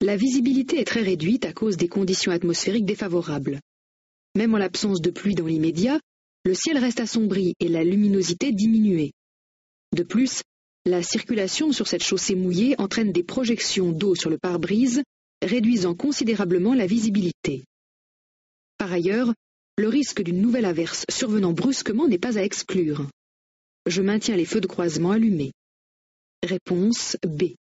La visibilité est très réduite à cause des conditions atmosphériques défavorables. Même en l'absence de pluie dans l'immédiat, le ciel reste assombri et la luminosité diminuée. De plus, la circulation sur cette chaussée mouillée entraîne des projections d'eau sur le pare-brise, réduisant considérablement la visibilité. Par ailleurs, le risque d'une nouvelle averse survenant brusquement n'est pas à exclure. Je maintiens les feux de croisement allumés. Réponse B.